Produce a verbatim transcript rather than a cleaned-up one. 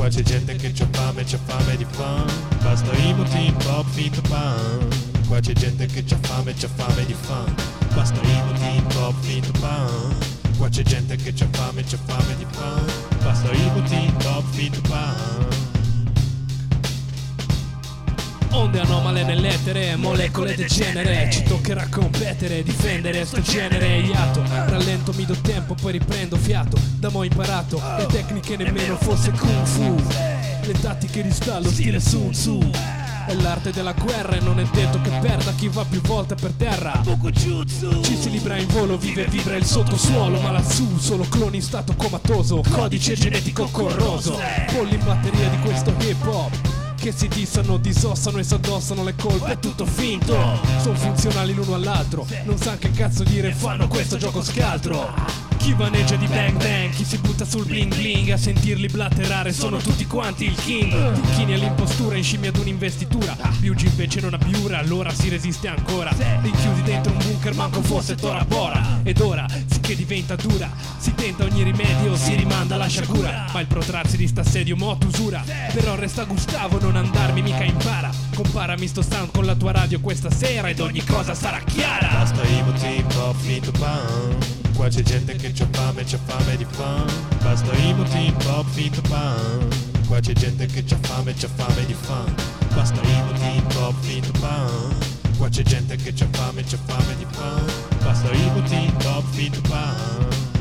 Qua c'è gente che c'ha fame, c'ha fame di fan. Basta i motivi, pop, finto pan. Qua c'è gente che c'ha fame, c'ha fame di fan. Basta i motivi, pop, finto pan. Qua c'è gente che c'ha fame, c'ha fame di fan. Basta i motivi, pop, finto pan. Onde anomale nell'etere, molecole degenere. Ci toccherà competere, difendere sto genere iato. Rallento, mi do tempo, poi riprendo fiato. Da mo' ho imparato, le tecniche nemmeno fosse kung fu. Le tattiche di stallo, stile Sun Tzu. È l'arte della guerra e non è detto che perda chi va più volte per terra. Ci si libra in volo, vive e vibra il sottosuolo. Ma lassù solo cloni in stato comatoso, codice genetico corroso. Polli in batteria di questo hip hop che si dissano, disossano e s'addossano le colpe, è tutto finto. Sono funzionali l'uno all'altro, non sa che cazzo dire, fanno questo gioco scaltro. Chi vaneggia di bang bang, chi si butta sul bling bling. A sentirli blatterare sono tutti quanti il king. Chini all'impostura, in scimmia ad un'investitura. Biugi invece non abiura, allora si resiste ancora. Rinchiusi dentro un bunker, manco fosse Tora Bora. Ed ora, sì che diventa dura, si tenta ogni rimedio, si rimanda la sciagura. Ma il protrarsi di st'assedio mo' t'usura. Però resta Gustavo, non andarmi mica impara. Comparami sto sound con la tua radio questa sera ed ogni cosa sarà chiara. Basta i motivi, pop, finto pan. Qua c'è gente che c'ha fame, c'ha fame di fan. Basta i motivi, pop, finto pan. Qua c'è gente che c'ha fame, c'ha fame di fan. Basta i motivi, pop, finto pan. Qua c'è gente che c'ha fame, c'ha fame di fan. Basta i motivi, pop, finto pan.